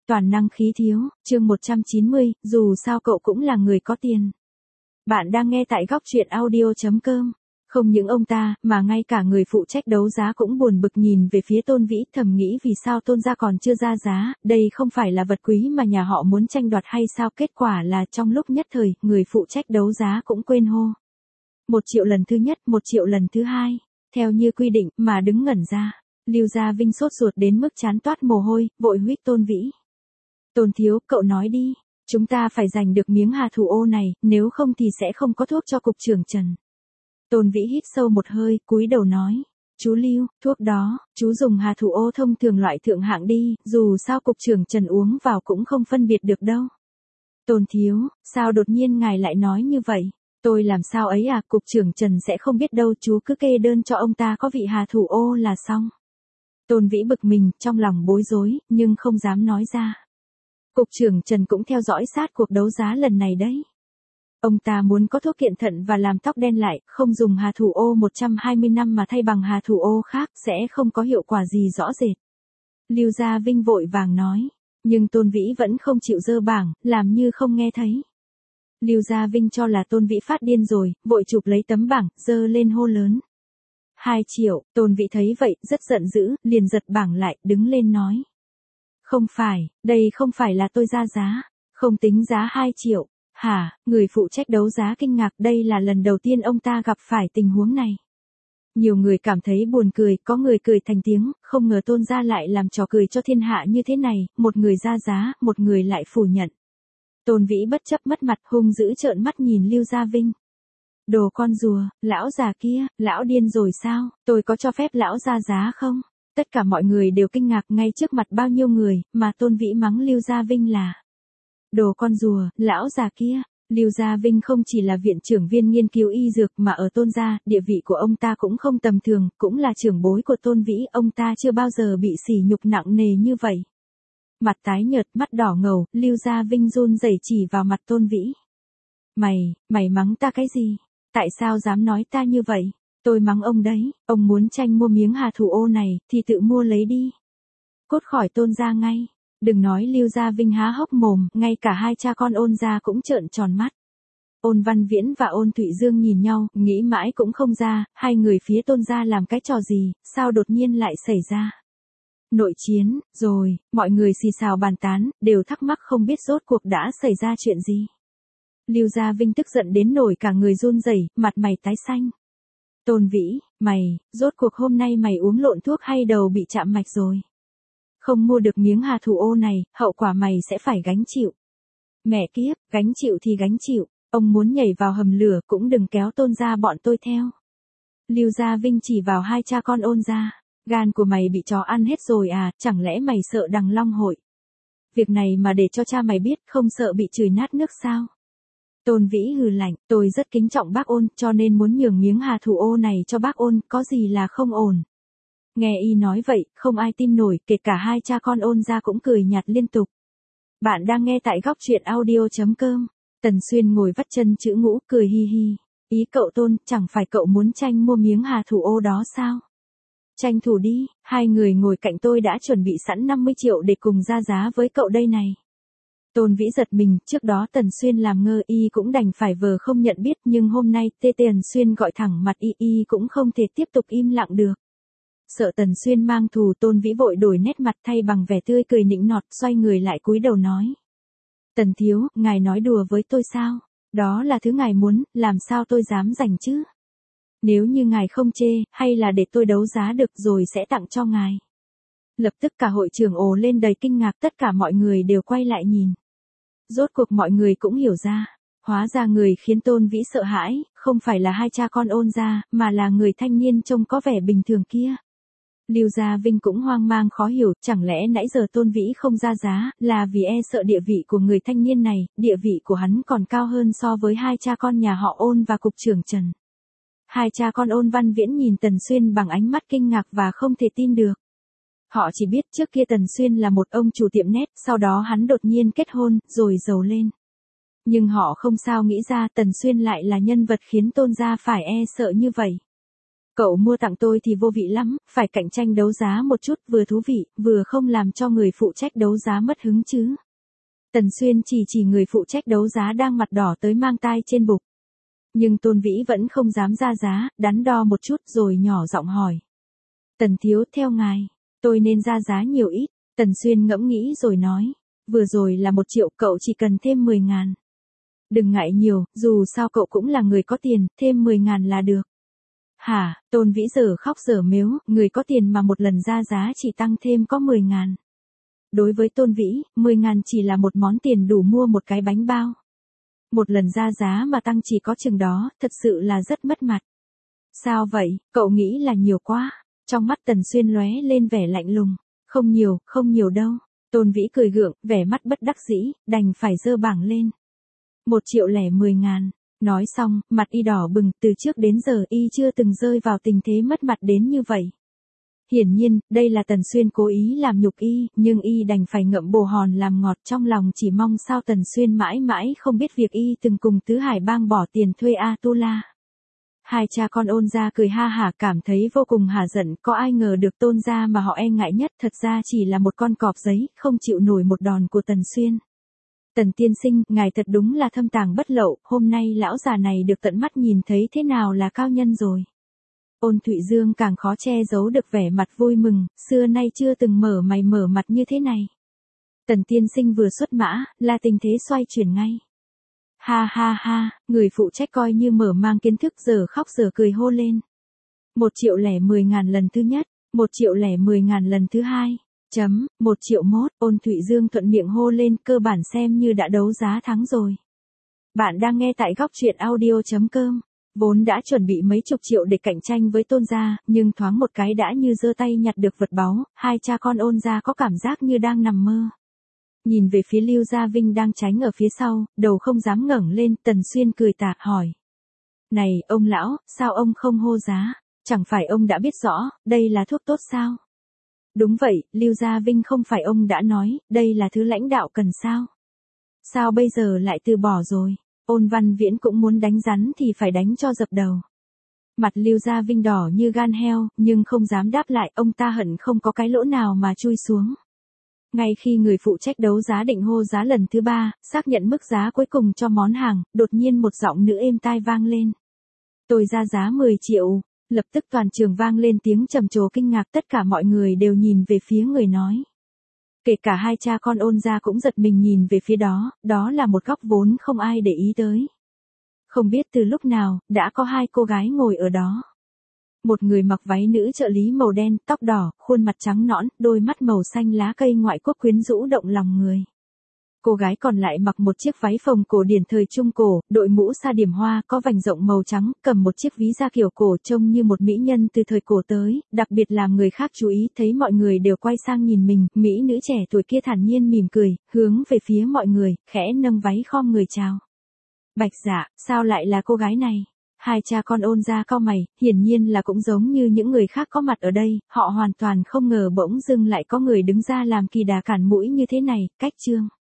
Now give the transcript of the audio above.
Toàn năng khí thiếu, chương 190, dù sao cậu cũng là người có tiền. Bạn đang nghe tại góc truyện audio.com. Không những ông ta, mà ngay cả người phụ trách đấu giá cũng buồn bực nhìn về phía Tôn Vĩ, thầm nghĩ vì sao Tôn gia còn chưa ra giá, đây không phải là vật quý mà nhà họ muốn tranh đoạt hay sao. Kết quả là trong lúc nhất thời, người phụ trách đấu giá cũng quên hô 1 triệu lần thứ nhất, 1 triệu lần thứ hai, theo như quy định, mà đứng ngẩn ra. Lưu Gia Vinh sốt ruột đến mức trán toát mồ hôi, vội huýt Tôn Vĩ. Tôn thiếu, cậu nói đi, chúng ta phải giành được miếng hà thủ ô này, nếu không thì sẽ không có thuốc cho cục trưởng Trần. Tôn Vĩ hít sâu một hơi, cúi đầu nói, chú Lưu, thuốc đó, chú dùng hà thủ ô thông thường loại thượng hạng đi, dù sao cục trưởng Trần uống vào cũng không phân biệt được đâu. Tôn thiếu, sao đột nhiên ngài lại nói như vậy? Tôi làm sao ấy à, cục trưởng Trần sẽ không biết đâu, chú cứ kê đơn cho ông ta có vị hà thủ ô là xong. Tôn Vĩ bực mình, trong lòng bối rối, nhưng không dám nói ra. Cục trưởng Trần cũng theo dõi sát cuộc đấu giá lần này đấy. Ông ta muốn có thuốc kiện thận và làm tóc đen lại, không dùng hà thủ ô 120 năm mà thay bằng hà thủ ô khác, sẽ không có hiệu quả gì rõ rệt. Lưu Gia Vinh vội vàng nói, nhưng Tôn Vĩ vẫn không chịu dơ bảng, làm như không nghe thấy. Lưu Gia Vinh cho là Tôn Vĩ phát điên rồi, vội chụp lấy tấm bảng, dơ lên hô lớn. 2 triệu, Tôn Vĩ thấy vậy, rất giận dữ, liền giật bảng lại, đứng lên nói. Không phải, đây không phải là tôi ra giá, không tính giá 2 triệu. Hả, người phụ trách đấu giá kinh ngạc, đây là lần đầu tiên ông ta gặp phải tình huống này. Nhiều người cảm thấy buồn cười, có người cười thành tiếng, không ngờ Tôn gia lại làm trò cười cho thiên hạ như thế này, một người ra giá, một người lại phủ nhận. Tôn Vĩ bất chấp mất mặt, hung dữ trợn mắt nhìn Lưu Gia Vinh. Đồ con rùa, lão già kia, lão điên rồi sao, tôi có cho phép lão ra giá không? Tất cả mọi người đều kinh ngạc ngay trước mặt bao nhiêu người, mà Tôn Vĩ mắng Lưu Gia Vinh là đồ con rùa, lão già kia. Lưu Gia Vinh không chỉ là viện trưởng viên nghiên cứu y dược mà ở Tôn gia, địa vị của ông ta cũng không tầm thường, cũng là trưởng bối của Tôn Vĩ, ông ta chưa bao giờ bị sỉ nhục nặng nề như vậy. Mặt tái nhợt, mắt đỏ ngầu, Lưu Gia Vinh run rẩy chỉ vào mặt Tôn Vĩ. Mày mắng ta cái gì? Tại sao dám nói ta như vậy? Tôi mắng ông đấy, ông muốn tranh mua miếng hà thủ ô này, thì tự mua lấy đi. Cút khỏi Tôn gia ngay. Đừng nói Lưu Gia Vinh há hốc mồm, ngay cả hai cha con Ôn gia cũng trợn tròn mắt. Ôn Văn Viễn và Ôn Thụy Dương nhìn nhau, nghĩ mãi cũng không ra, hai người phía Tôn gia làm cái trò gì, sao đột nhiên lại xảy ra. Nội chiến, rồi, mọi người xì xào bàn tán, đều thắc mắc không biết rốt cuộc đã xảy ra chuyện gì. Lưu Gia Vinh tức giận đến nổi cả người run rẩy, mặt mày tái xanh. Tôn Vĩ, rốt cuộc hôm nay mày uống lộn thuốc hay đầu bị chạm mạch rồi? Không mua được miếng hà thủ ô này, hậu quả mày sẽ phải gánh chịu. Mẹ kiếp, gánh chịu thì gánh chịu, ông muốn nhảy vào hầm lửa cũng đừng kéo Tôn gia bọn tôi theo. Lưu Gia Vinh chỉ vào hai cha con Ôn gia, gan của mày bị chó ăn hết rồi à, chẳng lẽ mày sợ Đằng Long hội? Việc này mà để cho cha mày biết, không sợ bị chửi nát nước sao? Tôn Vĩ hừ lạnh, tôi rất kính trọng bác Ôn, cho nên muốn nhường miếng hà thủ ô này cho bác Ôn, có gì là không ổn. Nghe y nói vậy, không ai tin nổi, kể cả hai cha con Ôn gia cũng cười nhạt liên tục. Bạn đang nghe tại góc truyện audio.com. Tần Xuyên ngồi vắt chân chữ ngũ, cười hi hi. Ý cậu Tôn, chẳng phải cậu muốn tranh mua miếng hà thủ ô đó sao? Tranh thủ đi, hai người ngồi cạnh tôi đã chuẩn bị sẵn 50 triệu để cùng ra giá với cậu đây này. Tôn Vĩ giật mình, trước đó Tần Xuyên làm ngơ y cũng đành phải vờ không nhận biết, nhưng hôm nay Tần Xuyên gọi thẳng mặt y cũng không thể tiếp tục im lặng được. Sợ Tần Xuyên mang thù, Tôn Vĩ vội đổi nét mặt thay bằng vẻ tươi cười nịnh nọt, xoay người lại cúi đầu nói. Tần thiếu, ngài nói đùa với tôi sao? Đó là thứ ngài muốn, làm sao tôi dám giành chứ? Nếu như ngài không chê, hay là để tôi đấu giá được rồi sẽ tặng cho ngài. Lập tức cả hội trường ồ lên đầy kinh ngạc, tất cả mọi người đều quay lại nhìn. Rốt cuộc mọi người cũng hiểu ra, hóa ra người khiến Tôn Vĩ sợ hãi, không phải là hai cha con Ôn gia, mà là người thanh niên trông có vẻ bình thường kia. Lưu Gia Vinh cũng hoang mang khó hiểu, chẳng lẽ nãy giờ Tôn Vĩ không ra giá, là vì e sợ địa vị của người thanh niên này, địa vị của hắn còn cao hơn so với hai cha con nhà họ Ôn và cục trưởng Trần. Hai cha con Ôn Văn Viễn nhìn Tần Xuyên bằng ánh mắt kinh ngạc và không thể tin được. Họ chỉ biết trước kia Tần Xuyên là một ông chủ tiệm nét, sau đó hắn đột nhiên kết hôn, rồi giàu lên. Nhưng họ không sao nghĩ ra Tần Xuyên lại là nhân vật khiến Tôn gia phải e sợ như vậy. cậu mua tặng tôi thì vô vị lắm, phải cạnh tranh đấu giá một chút, vừa thú vị, vừa không làm cho người phụ trách đấu giá mất hứng chứ. Tần Xuyên chỉ người phụ trách đấu giá đang mặt đỏ tới mang tai trên bục. Nhưng Tôn Vĩ vẫn không dám ra giá, đắn đo một chút rồi nhỏ giọng hỏi. Tần thiếu, theo ngài, tôi nên ra giá nhiều ít. Tần Xuyên ngẫm nghĩ rồi nói. Vừa rồi là 1 triệu, cậu chỉ cần thêm 10.000. Đừng ngại nhiều, dù sao cậu cũng là người có tiền, thêm 10.000 là được. Hả, Tôn Vĩ giờ khóc giờ mếu, người có tiền mà một lần ra giá chỉ tăng thêm có 10.000. Đối với Tôn Vĩ, 10.000 chỉ là một món tiền đủ mua một cái bánh bao. Một lần ra giá mà tăng chỉ có chừng đó, thật sự là rất mất mặt. Sao vậy, cậu nghĩ là nhiều quá? Trong mắt Tần Xuyên lóe lên vẻ lạnh lùng. Không nhiều đâu. Tôn Vĩ cười gượng, vẻ mắt bất đắc dĩ, đành phải giơ bảng lên. 1.010.000. Nói xong, mặt y đỏ bừng, từ trước đến giờ y chưa từng rơi vào tình thế mất mặt đến như vậy. Hiển nhiên, đây là Tần Xuyên cố ý làm nhục y, nhưng y đành phải ngậm bồ hòn làm ngọt, trong lòng chỉ mong sao Tần Xuyên mãi mãi không biết việc y từng cùng Tứ Hải Bang bỏ tiền thuê Atula. Hai cha con Ôn gia cười ha hả, cảm thấy vô cùng hả giận, có ai ngờ được Tôn gia mà họ e ngại nhất thật ra chỉ là một con cọp giấy, không chịu nổi một đòn của Tần Xuyên. Tần tiên sinh, ngài thật đúng là thâm tàng bất lậu, hôm nay lão già này được tận mắt nhìn thấy thế nào là cao nhân rồi. Ôn Thụy Dương càng khó che giấu được vẻ mặt vui mừng, xưa nay chưa từng mở mày mở mặt như thế này. Tần tiên sinh vừa xuất mã, là tình thế xoay chuyển ngay. Ha ha ha, người phụ trách coi như mở mang kiến thức giờ khóc giờ cười hô lên. 1.010.000 lần thứ nhất, 1.010.000 lần thứ hai, 1 triệu mốt, Ôn Thụy Dương thuận miệng hô lên, cơ bản xem như đã đấu giá thắng rồi. Bạn đang nghe tại góc truyện audio.com. Vốn đã chuẩn bị mấy chục triệu để cạnh tranh với Tôn gia, nhưng thoáng một cái đã như giơ tay nhặt được vật báu, hai cha con Ôn gia có cảm giác như đang nằm mơ. Nhìn về phía Lưu Gia Vinh đang tránh ở phía sau, đầu không dám ngẩng lên, Tần Xuyên cười tà hỏi. Này, ông lão, sao ông không hô giá? Chẳng phải ông đã biết rõ, đây là thuốc tốt sao? Đúng vậy, Lưu Gia Vinh, không phải ông đã nói, đây là thứ lãnh đạo cần sao? Sao bây giờ lại từ bỏ rồi? Ôn Văn Viễn cũng muốn đánh rắn thì phải đánh cho dập đầu. Mặt Lưu Gia Vinh đỏ như gan heo, nhưng không dám đáp lại, ông ta hận không có cái lỗ nào mà chui xuống. Ngay khi người phụ trách đấu giá định hô giá lần thứ 3, xác nhận mức giá cuối cùng cho món hàng, đột nhiên một giọng nữ êm tai vang lên. Tôi ra giá 10 triệu. Lập tức toàn trường vang lên tiếng trầm trồ kinh ngạc, tất cả mọi người đều nhìn về phía người nói. Kể cả hai cha con Ôn gia cũng giật mình nhìn về phía đó, đó là một góc vốn không ai để ý tới. Không biết từ lúc nào, đã có 2 cô gái ngồi ở đó. Một người mặc váy nữ trợ lý màu đen, tóc đỏ, khuôn mặt trắng nõn, đôi mắt màu xanh lá cây ngoại quốc quyến rũ động lòng người. Cô gái còn lại mặc một chiếc váy phồng cổ điển thời Trung Cổ, đội mũ sa điểm hoa có vành rộng màu trắng, cầm một chiếc ví da kiểu cổ trông như một mỹ nhân từ thời cổ tới, đặc biệt làm người khác chú ý, thấy mọi người đều quay sang nhìn mình, mỹ nữ trẻ tuổi kia thản nhiên mỉm cười, hướng về phía mọi người, khẽ nâng váy khom người chào. Bạch Dạ, sao lại là cô gái này? Hai cha con Ôn gia cau mày, hiển nhiên là cũng giống như những người khác có mặt ở đây, họ hoàn toàn không ngờ bỗng dưng lại có người đứng ra làm kỳ đà cản mũi như thế này, cách chương.